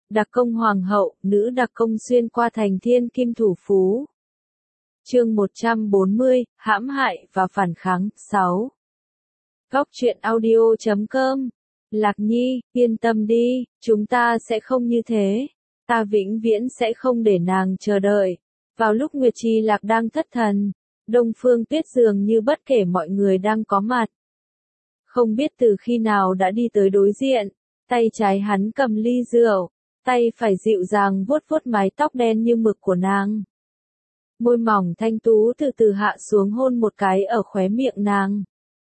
Đặc công hoàng hậu, nữ đặc công xuyên qua thành thiên kim thủ phú. Chương 140, hãm hại và phản kháng, 6. Góc truyện audio.com. Lạc Nhi, yên tâm đi, chúng ta sẽ không như thế. Ta vĩnh viễn sẽ không để nàng chờ đợi. Vào lúc Nguyệt Chi Lạc đang thất thần, Đông Phương Tuyết dường như bất kể mọi người đang có mặt. Không biết từ khi nào đã đi tới đối diện, tay trái hắn cầm ly rượu, tay phải dịu dàng vuốt vuốt mái tóc đen như mực của nàng. Môi mỏng thanh tú từ từ hạ xuống hôn một cái ở khóe miệng nàng.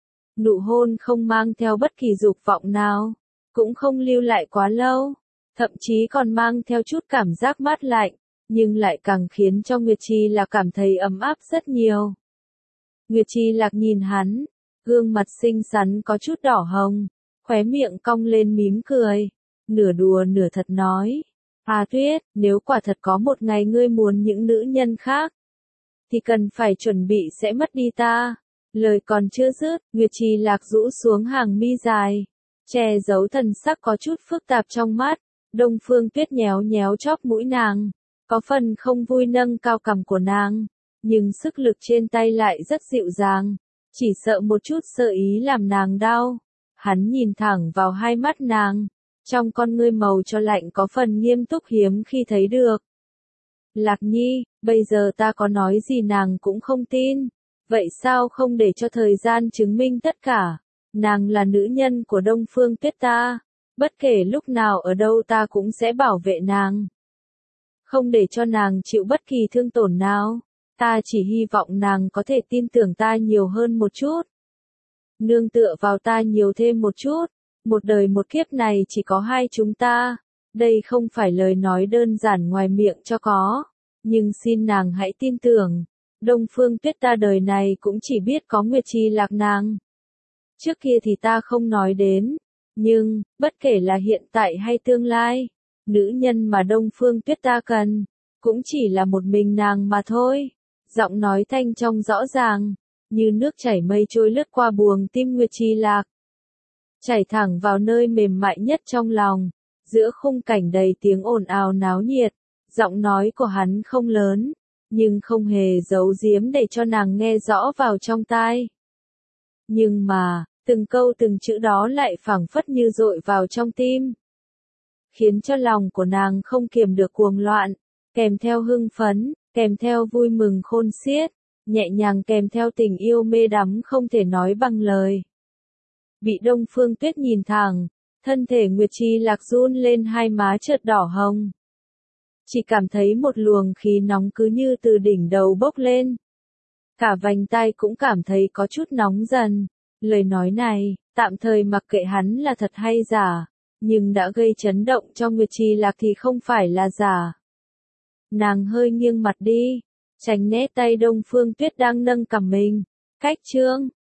Nụ hôn không mang theo bất kỳ dục vọng nào, cũng không lưu lại quá lâu, thậm chí còn mang theo chút cảm giác mát lạnh, nhưng lại càng khiến cho Nguyệt Chi Lạc cảm thấy ấm áp rất nhiều. Nguyệt Chi Lạc nhìn hắn, gương mặt xinh xắn có chút đỏ hồng, khóe miệng cong lên mím cười, nửa đùa nửa thật nói, Tuyết, nếu quả thật có một ngày ngươi muốn những nữ nhân khác, thì cần phải chuẩn bị sẽ mất đi ta. Lời còn chưa dứt, Nguyệt Chi Lạc rũ xuống hàng mi dài, che giấu thần sắc có chút phức tạp trong mắt. Đông Phương Tuyết nhéo nhéo chóp mũi nàng, có phần không vui nâng cao cằm của nàng, nhưng sức lực trên tay lại rất dịu dàng, chỉ sợ một chút sơ ý làm nàng đau. Hắn nhìn thẳng vào hai mắt nàng, trong con ngươi màu cho lạnh có phần nghiêm túc hiếm khi thấy được. Lạc Nhi, bây giờ ta có nói gì nàng cũng không tin, vậy sao không để cho thời gian chứng minh tất cả? Nàng là nữ nhân của Đông Phương Tuyết ta, bất kể lúc nào ở đâu ta cũng sẽ bảo vệ nàng. Không để cho nàng chịu bất kỳ thương tổn nào, ta chỉ hy vọng nàng có thể tin tưởng ta nhiều hơn một chút. Nương tựa vào ta nhiều thêm một chút, một đời một kiếp này chỉ có hai chúng ta, đây không phải lời nói đơn giản ngoài miệng cho có, nhưng xin nàng hãy tin tưởng, Đông Phương Tuyết ta đời này cũng chỉ biết có Nguyệt Chi Lạc nàng. Trước kia thì ta không nói đến, nhưng, bất kể là hiện tại hay tương lai, nữ nhân mà Đông Phương Tuyết ta cần, cũng chỉ là một mình nàng mà thôi. Giọng nói thanh trong rõ ràng, như nước chảy mây trôi lướt qua buồng tim Nguyệt Chi Lạc, chảy thẳng vào nơi mềm mại nhất trong lòng. Giữa khung cảnh đầy tiếng ồn ào náo nhiệt, giọng nói của hắn không lớn, nhưng không hề giấu giếm để cho nàng nghe rõ vào trong tai. Nhưng mà, từng câu từng chữ đó lại phảng phất như dội vào trong tim, khiến cho lòng của nàng không kiềm được cuồng loạn, kèm theo hưng phấn, kèm theo vui mừng khôn xiết, nhẹ nhàng kèm theo tình yêu mê đắm không thể nói bằng lời. Bị Đông Phương Tuyết nhìn thẳng, thân thể Nguyệt Chi Lạc run lên, hai má chợt đỏ hồng. Chỉ cảm thấy một luồng khí nóng cứ như từ đỉnh đầu bốc lên. Cả vành tai cũng cảm thấy có chút nóng dần. Lời nói này, tạm thời mặc kệ hắn là thật hay giả, nhưng đã gây chấn động cho Nguyệt Chi Lạc thì không phải là giả. Nàng hơi nghiêng mặt đi, tránh né tay Đông Phương Tuyết đang nâng cằm mình. Cách chương,